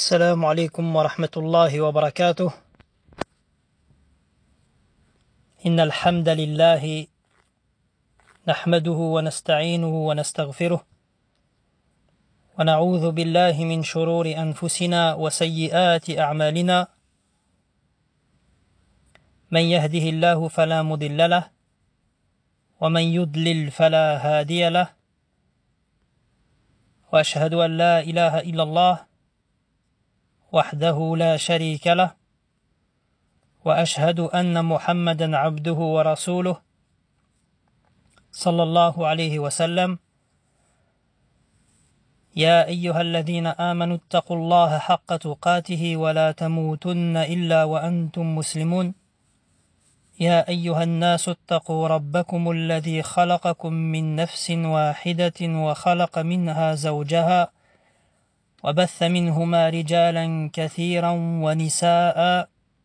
السلام عليكم ورحمة الله وبركاته. إن الحمد لله نحمده ونستعينه ونستغفره ونعوذ بالله من شرور أنفسنا وسيئات أعمالنا. من يهده الله فلا مضل له ومن يضلل فلا هادي له، وأشهد أن لا إله إلا الله وحده لا شريك له، وأشهد أن محمدا عبده ورسوله صلى الله عليه وسلم. يا أيها الذين آمنوا اتقوا الله حق تقاته ولا تموتن إلا وأنتم مسلمون. يا أيها الناس اتقوا ربكم الذي خلقكم من نفس واحدة وخلق منها زوجها وبث منهما رجالا كثيرا ونساء،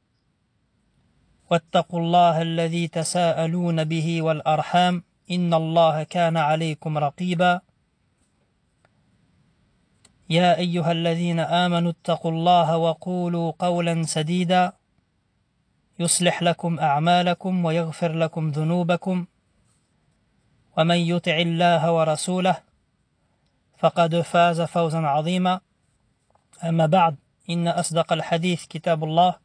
واتقوا الله الذي تساءلون به والأرحام إن الله كان عليكم رقيبا. يا أيها الذين آمنوا اتقوا الله وقولوا قولا سديدا يصلح لكم أعمالكم ويغفر لكم ذنوبكم، ومن يطع الله ورسوله فقد فاز فوزا عظيما. أما بعد، إن أصدق الحديث كتاب الله،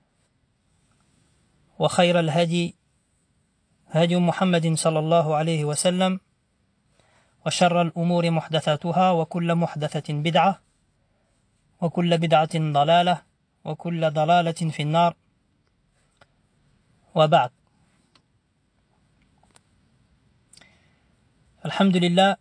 وخير الهدي هدي محمد صلى الله عليه وسلم، وشر الأمور محدثاتها وكل محدثة بدعة وكل بدعة ضلالة وكل ضلالة في النار. وبعد. Alhamdulillah,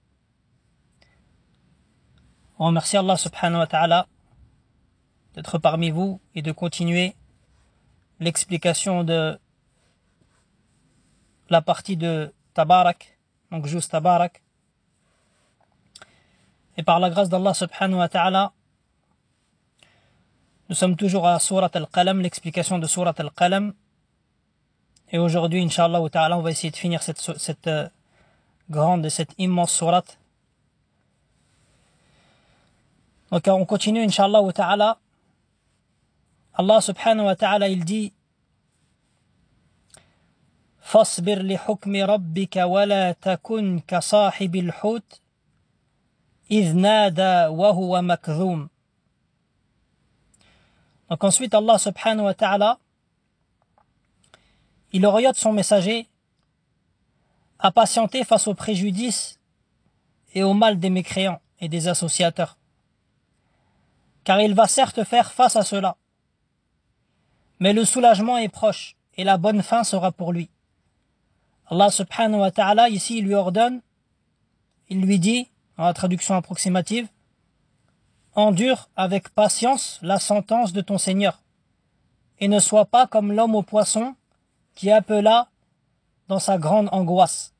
on remercie Allah subhanahu wa ta'ala d'être parmi vous et de continuer l'explication de la partie de Tabarak, donc Juz Tabarak. Et par la grâce d'Allah subhanahu wa ta'ala, nous sommes toujours à Surat Al-Qalam, l'explication de Surat Al-Qalam. Et aujourd'hui, Inch'Allah ta'ala, on va essayer de finir cette grande et cette immense surat. Donc on continue, Inch'Allah ta'ala. Allah subhanahu wa ta'ala, il dit: فاصبر لحكم ربك ولا تكن كصاحب الحوت إذ نادى وهو مكذوم. Donc ensuite, Allah subhanahu wa ta'ala, il oriente son messager à patienter face aux préjudices et au mal des mécréants et des associateurs, car il va certes faire face à cela, mais le soulagement est proche et la bonne fin sera pour lui. Allah subhanahu wa ta'ala ici il lui ordonne, il lui dit, dans la traduction approximative: endure avec patience la sentence de ton Seigneur et ne sois pas comme l'homme au poisson qui appela dans sa grande angoisse.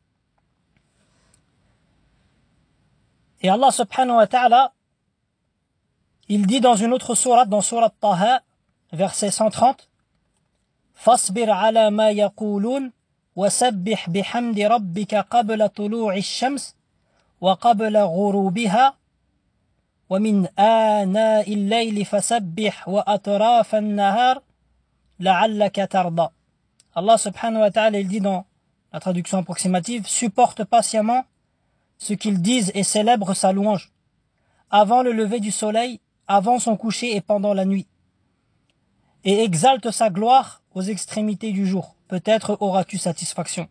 Et Allah subhanahu wa ta'ala, il dit dans une autre sourate, dans sourate Taha, verset 130: فاصبر على ما يقولون وسبح بحمد ربك قبل طلوع الشمس وقبل غروبها ومن آناء الليل فسبح وأطراف النهار لعلك ترضى. Allah subhanahu wa ta'ala, il dit dans la traduction approximative: supporte patiemment ce qu'ils disent et célèbre sa louange avant le lever du soleil, avant son coucher et pendant la nuit, et exalte sa gloire aux extrémités du jour. Peut-être auras-tu satisfaction.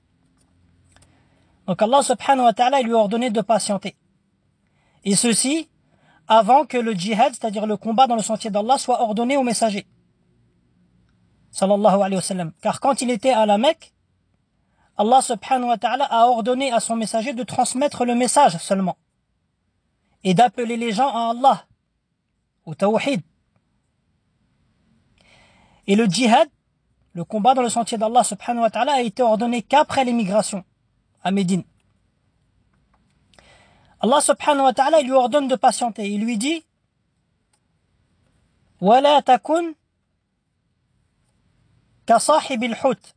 Donc Allah subhanahu wa ta'ala, il lui a ordonné de patienter. Et ceci avant que le djihad, c'est-à-dire le combat dans le sentier d'Allah, soit ordonné au messager sallallahu alayhi wa sallam. Car quand il était à la Mecque, Allah subhanahu wa ta'ala a ordonné à son messager de transmettre le message seulement et d'appeler les gens à Allah, au tawhid. Et le djihad, le combat dans le sentier d'Allah subhanahu wa ta'ala, a été ordonné qu'après l'émigration à Médine. Allah subhanahu wa ta'ala, il lui ordonne de patienter. Il lui dit: وَلَا تَكُنْ كَصَاحِبِ الْحُوتِ,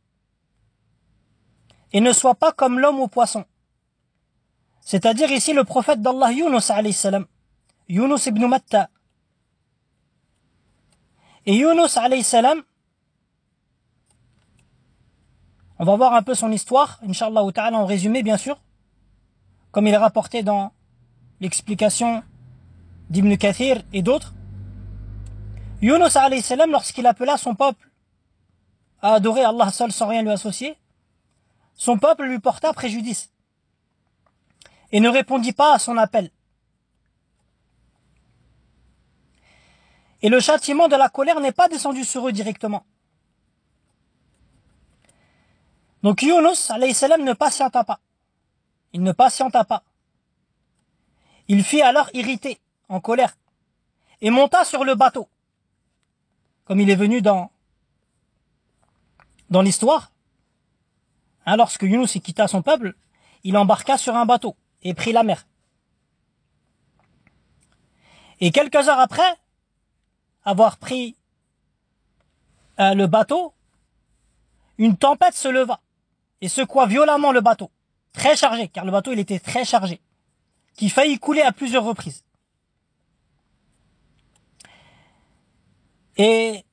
et ne sois pas comme l'homme au poisson. C'est-à-dire ici le prophète d'Allah Yunus alayhi salam, Yunus ibn Matta, Et Yunus alayhi salam, on va voir un peu son histoire, Inch'Allah ta'ala, en résumé bien sûr, comme il est rapporté dans l'explication d'Ibn Kathir et d'autres. Yunus alayhi salam, lorsqu'il appela son peuple à adorer Allah seul sans rien lui associer, son peuple lui porta préjudice et ne répondit pas à son appel. Et le châtiment de la colère n'est pas descendu sur eux directement. Donc Yunus alayhi salam ne patienta pas. Il ne patienta pas. Il fit alors irrité, en colère, et monta sur le bateau. Comme il est venu dans l'histoire, lorsque Yunus quitta son peuple, il embarqua sur un bateau et prit la mer. Et quelques heures après avoir pris le bateau, une tempête se leva et secoua violemment le bateau, très chargé, car le bateau il était très chargé, qui faillit couler à plusieurs reprises. Et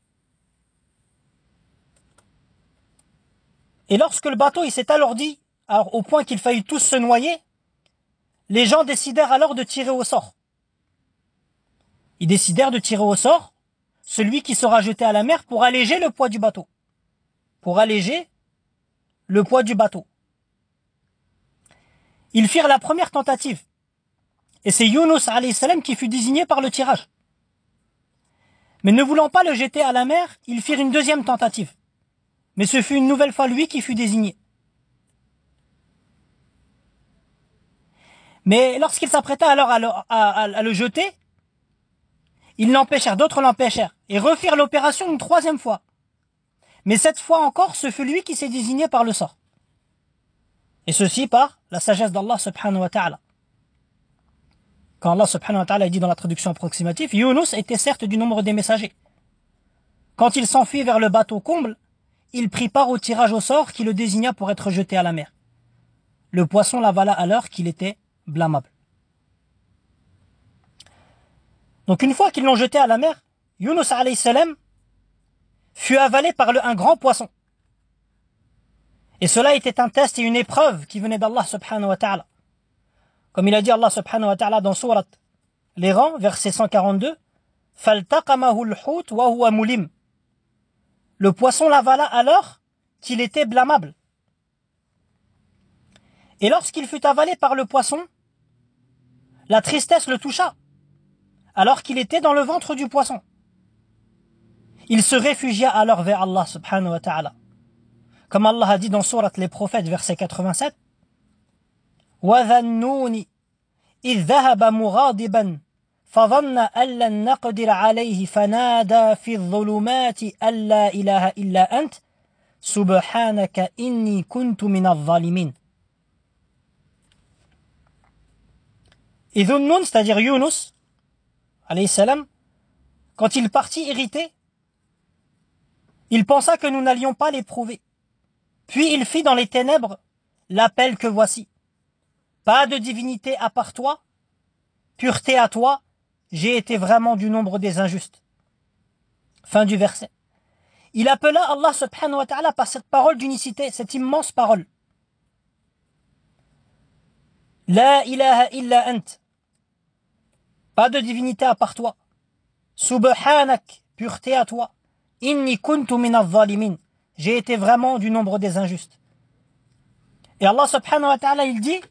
lorsque le bateau il s'est alourdi, alors au point qu'il faillit tous se noyer, les gens décidèrent alors de tirer au sort. Ils décidèrent de tirer au sort celui qui sera jeté à la mer pour alléger le poids du bateau. Pour alléger le poids du bateau. Ils firent la première tentative. Et c'est Yunus alayhi salam qui fut désigné par le tirage. Mais ne voulant pas le jeter à la mer, ils firent une deuxième tentative. Mais ce fut une nouvelle fois lui qui fut désigné. Mais lorsqu'il s'apprêta alors à le jeter, ils l'empêchèrent, d'autres l'empêchèrent, et refirent l'opération une troisième fois. Mais cette fois encore, ce fut lui qui s'est désigné par le sort. Et ceci par la sagesse d'Allah subhanahu wa ta'ala. Quand Allah subhanahu wa ta'ala dit dans la traduction approximative, Yunus était certes du nombre des messagers. Quand il s'enfuit vers le bateau comble, il prit part au tirage au sort qui le désigna pour être jeté à la mer. Le poisson l'avala alors qu'il était blâmable. Donc une fois qu'ils l'ont jeté à la mer, Yunus alayhi salam fut avalé par un grand poisson. Et cela était un test et une épreuve qui venait d'Allah subhanahu wa ta'ala. Comme il a dit Allah subhanahu wa ta'ala dans Surat Les Rangs, verset 142, فَالْتَقَمَهُ الْحُوتُ وَهُوَ مُلِمٌ. Le poisson l'avala alors qu'il était blâmable. Et lorsqu'il fut avalé par le poisson, la tristesse le toucha, alors qu'il était dans le ventre du poisson. Il se réfugia alors vers Allah subhanahu wa ta'ala. Comme Allah a dit dans Surat Les Prophètes, verset 87, وَذَنُّونِ إِذْ ذَهَبَ مُغَاضِبًا فَظَنَّ أَن لَّن نَّقْدِرَ عَلَيْهِ فَنَادَى فِي الظُّلُمَاتِ أَن لَّا إِلَٰهَ إِلَّا أَنتَ سُبْحَانَكَ إِنِّي كُنتُ مِنَ الظَّالِمِينَ. Et Dhunnun, c'est-à-dire Yunus, alayhi salam, quand il partit irrité, il pensa que nous n'allions pas l'éprouver. Puis il fit dans les ténèbres l'appel que voici. Pas de divinité à part toi, pureté à toi, j'ai été vraiment du nombre des injustes. Fin du verset. Il appela Allah subhanahu wa ta'ala par cette parole d'unicité, cette immense parole. La ilaha illa ant. Pas de divinité à part toi. Subhanak, pureté à toi. Inni kuntu min al-zalimin. J'ai été vraiment du nombre des injustes. Et Allah subhanahu wa ta'ala il dit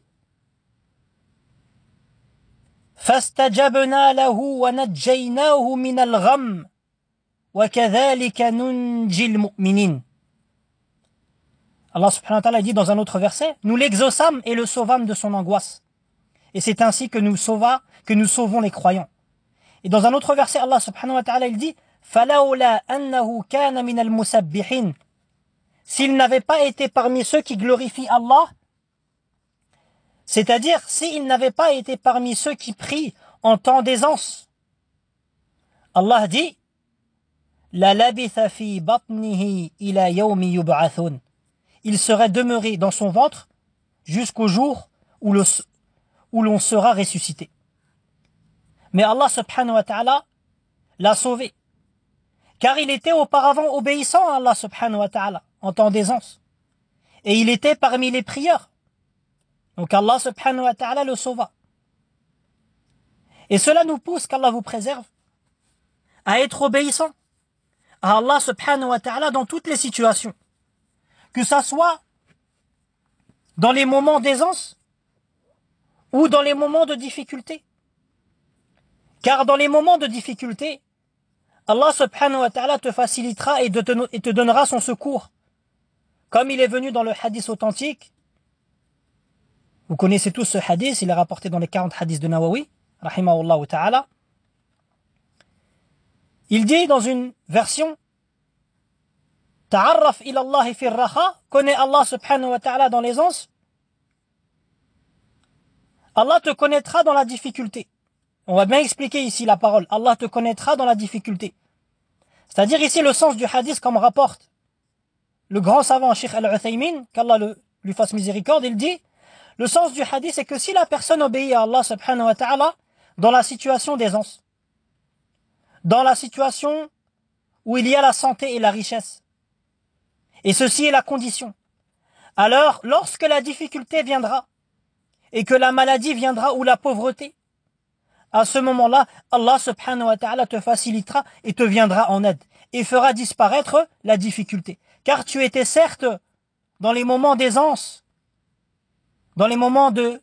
فَاسْتَجَبْنَا لَهُ وَنَجَّيْنَاهُ مِنَ الْغَمِّ وَكَذَلِكَ نُنْجِي الْمُؤْمِنِينَ. Allah subhanahu wa ta'ala dit dans un autre verset, nous l'exaucâmes et le sauvâmes de son angoisse. Et c'est ainsi que nous sauvons les croyants. Et dans un autre verset, Allah subhanahu wa ta'ala il dit فَلَوْلَا أَنَّهُ كَانَ مِنَ الْمُسَبِّحِينَ. S'il n'avait pas été parmi ceux qui glorifient Allah, c'est-à-dire s'il n'avait pas été parmi ceux qui prient en temps d'aisance, Allah dit la labitha fi batnihi ila yawmi yub'athun. Il serait demeuré dans son ventre jusqu'au jour où l'on sera ressuscité. Mais Allah subhanahu wa ta'ala l'a sauvé. car il était auparavant obéissant à Allah subhanahu wa ta'ala en temps d'aisance. Et il était parmi les prieurs. Donc Allah subhanahu wa ta'ala le sauva. Et cela nous pousse, qu'Allah vous préserve, à être obéissant à Allah subhanahu wa ta'ala dans toutes les situations. Que ça soit dans les moments d'aisance ou dans les moments de difficulté. Car dans les moments de difficulté, Allah subhanahu wa ta'ala te facilitera et te donnera son secours. Comme il est venu dans le hadith authentique, vous connaissez tous ce hadith, il est rapporté dans les 40 hadiths de Nawawi, rahimahullah ta'ala. Il dit dans une version, Ta'arraf ila Allah fi raha, connais Allah subhanahu wa ta'ala dans l'aisance. Allah te connaîtra dans la difficulté. On va bien expliquer ici la parole. Allah te connaîtra dans la difficulté. C'est-à-dire ici le sens du hadith comme rapporte le grand savant Cheikh Al-Uthaymin, qu'Allah lui fasse miséricorde, il dit, le sens du hadith c'est que si la personne obéit à Allah subhanahu wa ta'ala dans la situation d'aisance, dans la situation où il y a la santé et la richesse, et ceci est la condition, alors lorsque la difficulté viendra, et que la maladie viendra ou la pauvreté, à ce moment-là, Allah subhanahu wa ta'ala te facilitera et te viendra en aide, et fera disparaître la difficulté. Car tu étais certes dans les moments d'aisance, dans les moments de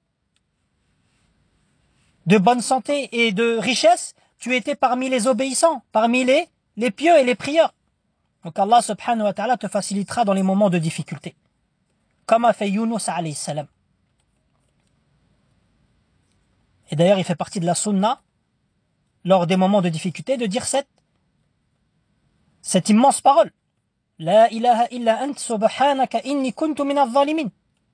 bonne santé et de richesse, tu étais parmi les obéissants, parmi les pieux et les prieurs. Donc Allah subhanahu wa ta'ala te facilitera dans les moments de difficulté. Comme a fait Yunus alayhi salam. Et d'ailleurs, il fait partie de la sunna, lors des moments de difficulté, de dire cette immense parole. La ilaha illa ant subhanaka inni kuntu min adh-dhalimin.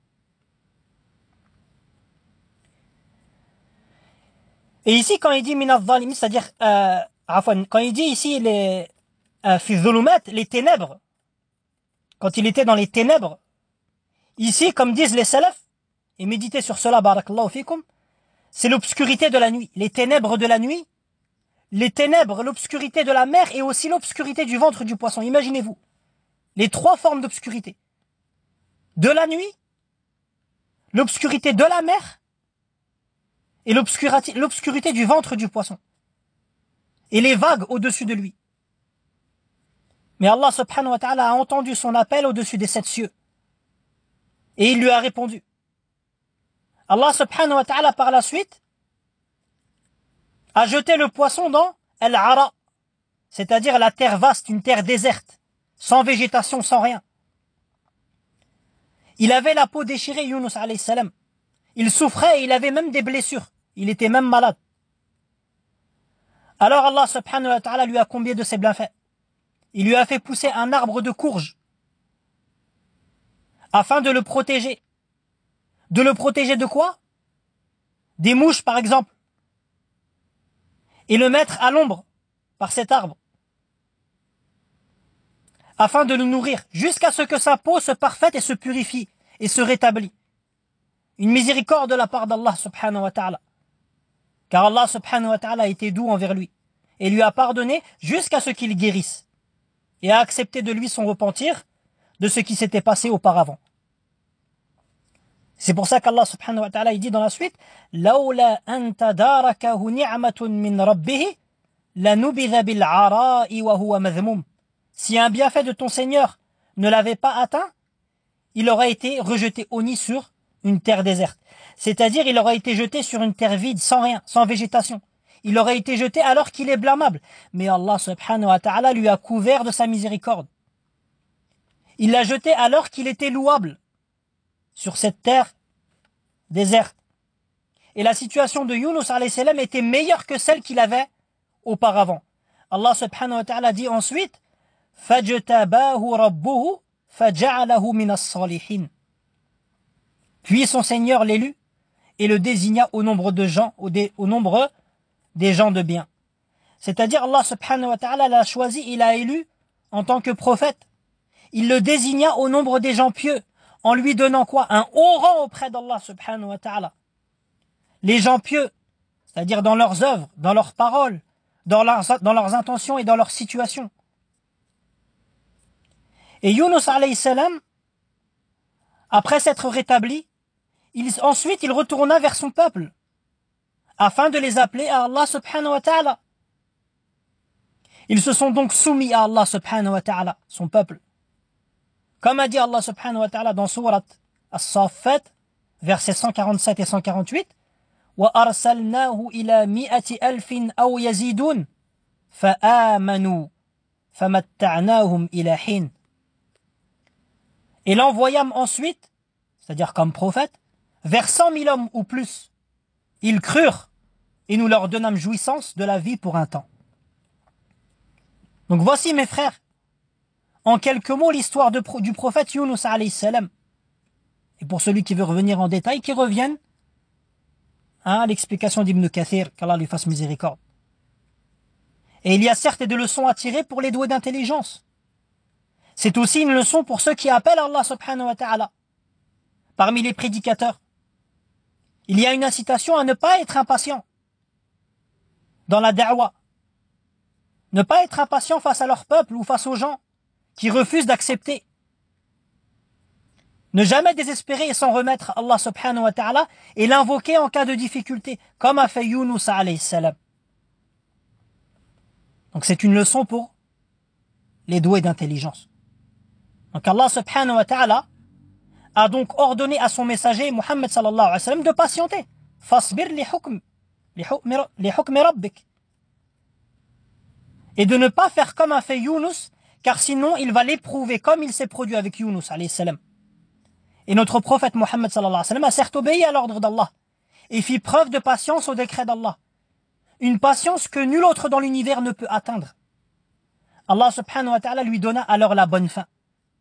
Et ici, quand il dit min adh-dhalimin, c'est-à-dire, quand il dit ici les fi dhulumat, les ténèbres, quand il était dans les ténèbres, ici, comme disent les salafs, et méditez sur cela, barakallahu fikum, c'est l'obscurité de la nuit, les ténèbres de la nuit, les ténèbres, l'obscurité de la mer et aussi l'obscurité du ventre du poisson. Imaginez-vous, les trois formes d'obscurité. De la nuit, l'obscurité de la mer et l'obscurité du ventre du poisson. Et les vagues au-dessus de lui. Mais Allah subhanahu wa ta'ala a entendu son appel au-dessus des 7 cieux. Et il lui a répondu. Allah subhanahu wa ta'ala par la suite a jeté le poisson dans Al-Ara, c'est-à-dire la terre vaste, une terre déserte, sans végétation, sans rien. Il avait la peau déchirée, Yunus alayhi salam. Il souffrait et il avait même des blessures. Il était même malade. Alors Allah subhanahu wa ta'ala lui a comblé de ses bienfaits. Il lui a fait pousser un arbre de courge afin de le protéger. De le protéger de quoi? Des mouches par exemple. Et le mettre à l'ombre par cet arbre. Afin de le nourrir jusqu'à ce que sa peau se parfaite et se purifie et se rétablit. Une miséricorde de la part d'Allah subhanahu wa ta'ala. Car Allah subhanahu wa ta'ala a été doux envers lui et lui a pardonné jusqu'à ce qu'il guérisse et a accepté de lui son repentir de ce qui s'était passé auparavant. C'est pour ça qu'Allah subhanahu wa ta'ala il dit dans la suite Laula an tadarakahu ni'matun min rabbih lanubidha bil 'ara'i wa huwa madhmum. Si un bienfait de ton Seigneur ne l'avait pas atteint, il aurait été rejeté au nid sur une terre déserte. C'est-à-dire il aurait été jeté sur une terre vide, sans rien, sans végétation. Il aurait été jeté alors qu'il est blâmable. Mais Allah subhanahu wa ta'ala lui a couvert de sa miséricorde. Il l'a jeté alors qu'il était louable sur cette terre déserte. Et la situation de Yunus alayhi salam était meilleure que celle qu'il avait auparavant. Allah subhanahu wa ta'ala dit ensuite فَجْتَبَاهُ رَبُّهُ فَجَعَلَهُ مِنَ الصَّالِحِينَ. Puis son Seigneur l'élut et le désigna au nombre de gens, au nombre des gens de bien. C'est-à-dire Allah subhanahu wa ta'ala l'a choisi, il l'a élu en tant que prophète. Il le désigna au nombre des gens pieux, en lui donnant quoi? Un haut rang auprès d'Allah subhanahu wa ta'ala. Les gens pieux, c'est-à-dire dans leurs œuvres, dans leurs paroles, dans leurs intentions et dans leur situation. Et Yunus alayhi salam, après s'être rétabli, ensuite il retourna vers son peuple, afin de les appeler à Allah subhanahu wa ta'ala. Ils se sont donc soumis à Allah subhanahu wa ta'ala, son peuple. Comme a dit Allah subhanahu wa ta'ala dans Surat As-Saffat, versets 147 et 148, وَأَرْسَلْنَاهُ إِلَى مِئَةِ أَلْفٍ أَوْ يَزِيدُونَ فَآمَنُوا فَمَتَّعْنَاهُمْ إِلَى حِينٍ. Et l'envoyâmes ensuite, c'est-à-dire comme prophète, vers 100 000 hommes ou plus. Ils crurent et nous leur donnâmes jouissance de la vie pour un temps. Donc voici mes frères, en quelques mots l'histoire du prophète Yunus alayhi salam. Et pour celui qui veut revenir en détail, qui revienne à l'explication d'Ibn Kathir, qu'Allah lui fasse miséricorde. Et il y a certes des leçons à tirer pour les doués d'intelligence. C'est aussi une leçon pour ceux qui appellent Allah subhanahu wa ta'ala. Parmi les prédicateurs, il y a une incitation à ne pas être impatient dans la da'wa. Ne pas être impatient face à leur peuple ou face aux gens qui refusent d'accepter. Ne jamais désespérer et s'en remettre à Allah subhanahu wa ta'ala et l'invoquer en cas de difficulté, comme a fait Yunus alayhi salam. Donc c'est une leçon pour les doués d'intelligence. Donc Allah subhanahu wa ta'ala a donc ordonné à son messager Muhammad sallallahu alayhi wa sallam de patienter. Fasbir li hukmi rabbik. Et de ne pas faire comme a fait Yunus, car sinon il va l'éprouver comme il s'est produit avec Yunus alayhi salam. Et notre prophète Muhammad sallallahu alayhi wa sallam a certes obéi à l'ordre d'Allah et fit preuve de patience au décret d'Allah. Une patience que nul autre dans l'univers ne peut atteindre. Allah subhanahu wa ta'ala lui donna alors la bonne fin.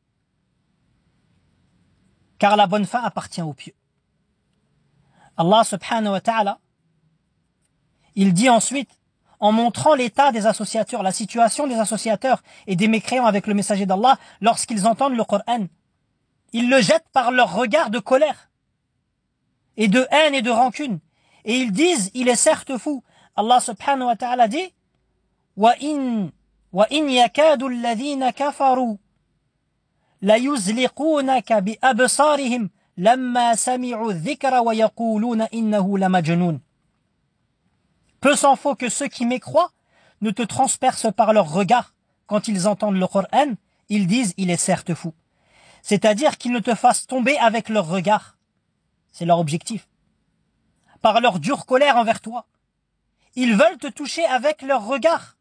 Car la bonne fin appartient aux pieux. Allah subhanahu wa ta'ala, il dit ensuite, en montrant l'état des associateurs, la situation des associateurs et des mécréants avec le messager d'Allah lorsqu'ils entendent le Coran. Ils le jettent par leur regard de colère et de haine et de rancune. Et ils disent, il est certes fou. Allah subhanahu wa ta'ala dit, وَإِنْ يَكَادُ الَّذِينَ كَفَرُوا لَيُزْلِقُونَكَ بِأَبْصَارِهِمْ لَمَّا سَمِعُوا الذِّكْرَ وَيَقُولُونَ إِنَّهُ لَمَجْنُونَ. Peu s'en faut que ceux qui mécroient ne te transpercent par leur regard. Quand ils entendent le Coran, ils disent, il est certes fou. C'est-à-dire qu'ils ne te fassent tomber avec leur regard. C'est leur objectif. Par leur dure colère envers toi. Ils veulent te toucher avec leur regard.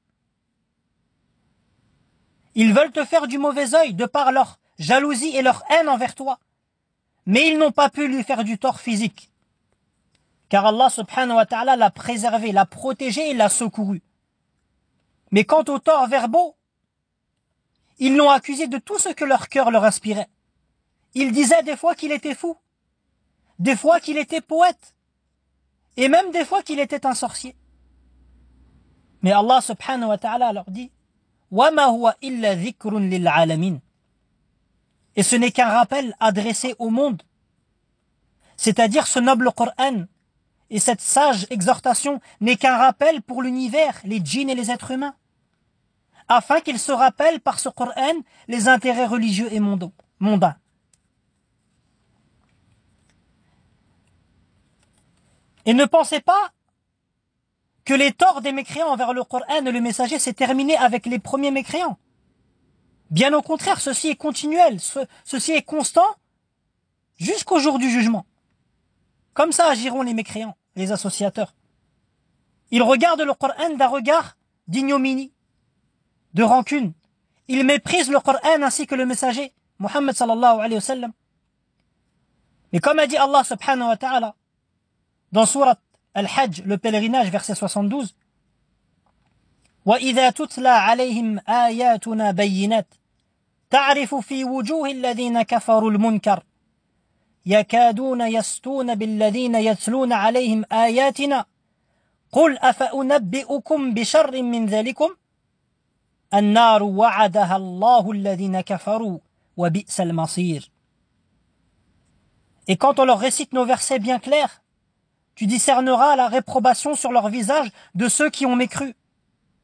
Ils veulent te faire du mauvais œil de par leur jalousie et leur haine envers toi. Mais ils n'ont pas pu lui faire du tort physique. Car Allah subhanahu wa ta'ala l'a préservé, l'a protégé et l'a secouru. Mais quant aux torts verbaux, ils l'ont accusé de tout ce que leur cœur leur inspirait. Ils disaient des fois qu'il était fou, des fois qu'il était poète, et même des fois qu'il était un sorcier. Mais Allah subhanahu wa ta'ala leur dit وَمَا هُوَ إِلَّا ذِكْرٌ لِلْعَالَمِينَ. Et ce n'est qu'un rappel adressé au monde. C'est-à-dire ce noble Coran et cette sage exhortation n'est qu'un rappel pour l'univers, les djinns et les êtres humains, afin qu'ils se rappellent par ce Coran les intérêts religieux et mondains. Et ne pensez pas que les torts des mécréants envers le Coran et le messager s'est terminé avec les premiers mécréants. Bien au contraire, ceci est continuel, ceci est constant jusqu'au jour du jugement. Comme ça agiront les mécréants, les associateurs. Ils regardent le Coran d'un regard d'ignominie, de rancune. Ils méprisent le Coran ainsi que le messager, Muhammad sallallahu alayhi wa sallam. Mais comme a dit Allah subhanahu wa ta'ala, dans Surat Al-Hajj, le pèlerinage, verset 72, وَإِذَا تُتْلَى عَلَيْهِمْ آيَاتُنَا بَيِّنَاتٍ تَعْرِفُ فِي وُجُوهِ الَّذِينَ كَفَرُوا الْمُنكَرَ يَكَادُونَ يَسْطُونَ بِالَّذِينَ يَتْلُونَ عَلَيْهِمْ آيَاتِنَا قُلْ أَفَأُنَبِّئُكُمْ بِشَرٍّ مِّن ذَلِكُمْ النَّارُ وَعَدَهَا اللَّهُ الَّذِينَ كَفَرُوا وَبِئْسَ الْمَصِيرُ. Et quand on leur récite nos versets bien clairs, tu discerneras la réprobation sur leur visage de ceux qui ont mécru.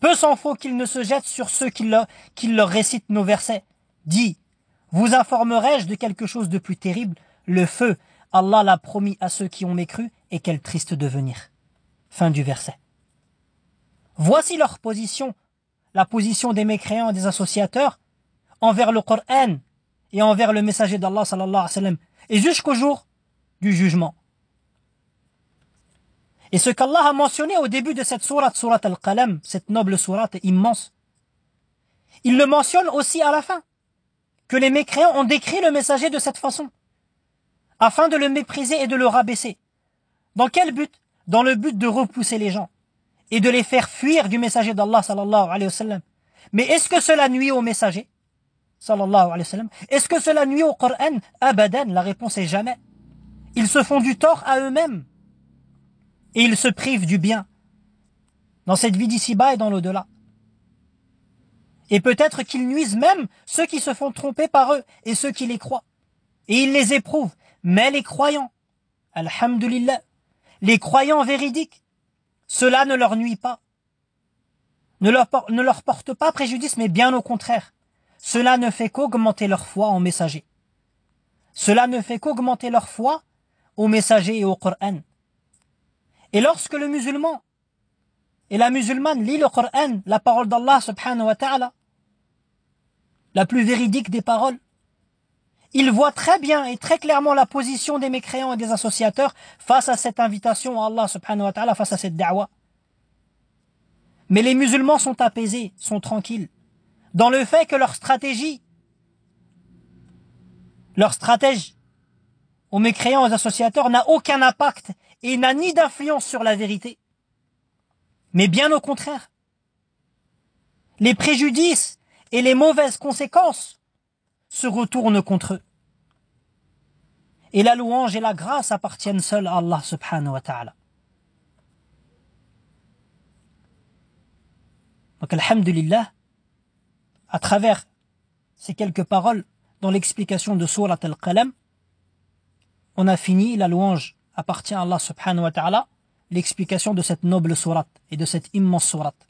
Peu s'en faut qu'ils ne se jettent sur ceux qui leur récitent nos versets. Dis, vous informerai-je de quelque chose de plus terrible? Le feu, Allah l'a promis à ceux qui ont mécru, et quel triste devenir. Fin du verset. Voici leur position, la position des mécréants et des associateurs envers le Coran et envers le messager d'Allah sallallahu alayhi wa sallam, et jusqu'au jour du jugement. Et ce qu'Allah a mentionné au début de cette sourate Al-Qalam, cette noble sourate immense, il le mentionne aussi à la fin, que les mécréants ont décrit le messager de cette façon, afin de le mépriser et de le rabaisser. Dans quel but? Dans le but de repousser les gens et de les faire fuir du messager d'Allah sallallahu alayhi wa sallam. Mais est-ce que cela nuit au messager sallallahu alayhi wa sallam? Est-ce que cela nuit au Coran? Abadan, la réponse est jamais. Ils se font du tort à eux-mêmes et ils se privent du bien dans cette vie d'ici-bas et dans l'au-delà. Et peut-être qu'ils nuisent même ceux qui se font tromper par eux et ceux qui les croient. Et ils les éprouvent. Mais les croyants, alhamdulillah, les croyants véridiques, cela ne leur nuit pas, ne leur porte pas préjudice, mais bien au contraire. Cela ne fait qu'augmenter leur foi en messager. Cela ne fait qu'augmenter leur foi au messager et au Coran. Et lorsque le musulman et la musulmane lit le Coran, la parole d'Allah subhanahu wa ta'ala, la plus véridique des paroles, il voit très bien et très clairement la position des mécréants et des associateurs face à cette invitation à Allah subhanahu wa ta'ala, face à cette da'wa. Mais les musulmans sont apaisés, sont tranquilles, dans le fait que leur stratège aux mécréants et aux associateurs n'a aucun impact et n'a ni d'influence sur la vérité. Mais bien au contraire, les préjudices et les mauvaises conséquences se retournent contre eux. Et la louange et la grâce appartiennent seuls à Allah subhanahu wa ta'ala. Donc alhamdulillah, à travers ces quelques paroles dans l'explication de Surat Al-Qalam, on a fini. La louange appartient à Allah subhanahu wa ta'ala, l'explication de cette noble sourate et de cette immense sourate.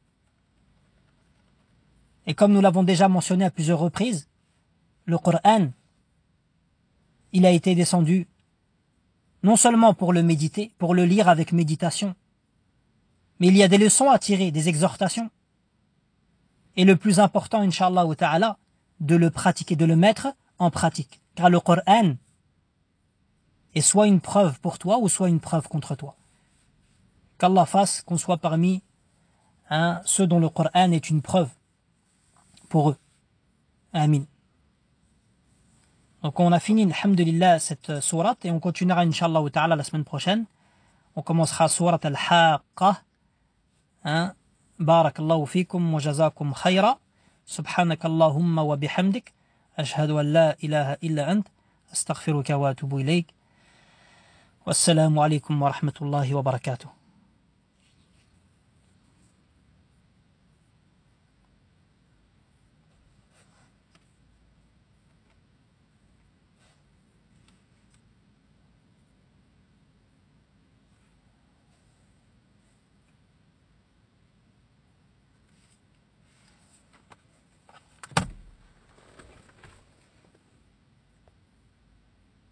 Et comme nous l'avons déjà mentionné à plusieurs reprises, le Coran, il a été descendu non seulement pour le méditer, pour le lire avec méditation, mais il y a des leçons à tirer, des exhortations. Et le plus important, Inch'Allah ta'ala, de le pratiquer, de le mettre en pratique. Car le Coran est soit une preuve pour toi ou soit une preuve contre toi. Qu'Allah fasse qu'on soit parmi ceux dont le Coran est une preuve pour eux. Amin. Donc on a fini, alhamdulillah, cette sourate et on continuera, Inch'Allah ta'ala, la semaine prochaine. On commencera sourate al-Haqqa. Barakallahu fikum wa jazakum khayra. Subhanakallahumma wa bihamdik. Ashhadu an la ilaha illa ant. Astaghfiruka wa atubu ilayk. Wassalamu alaikum wa rahmatullahi wa barakatuh.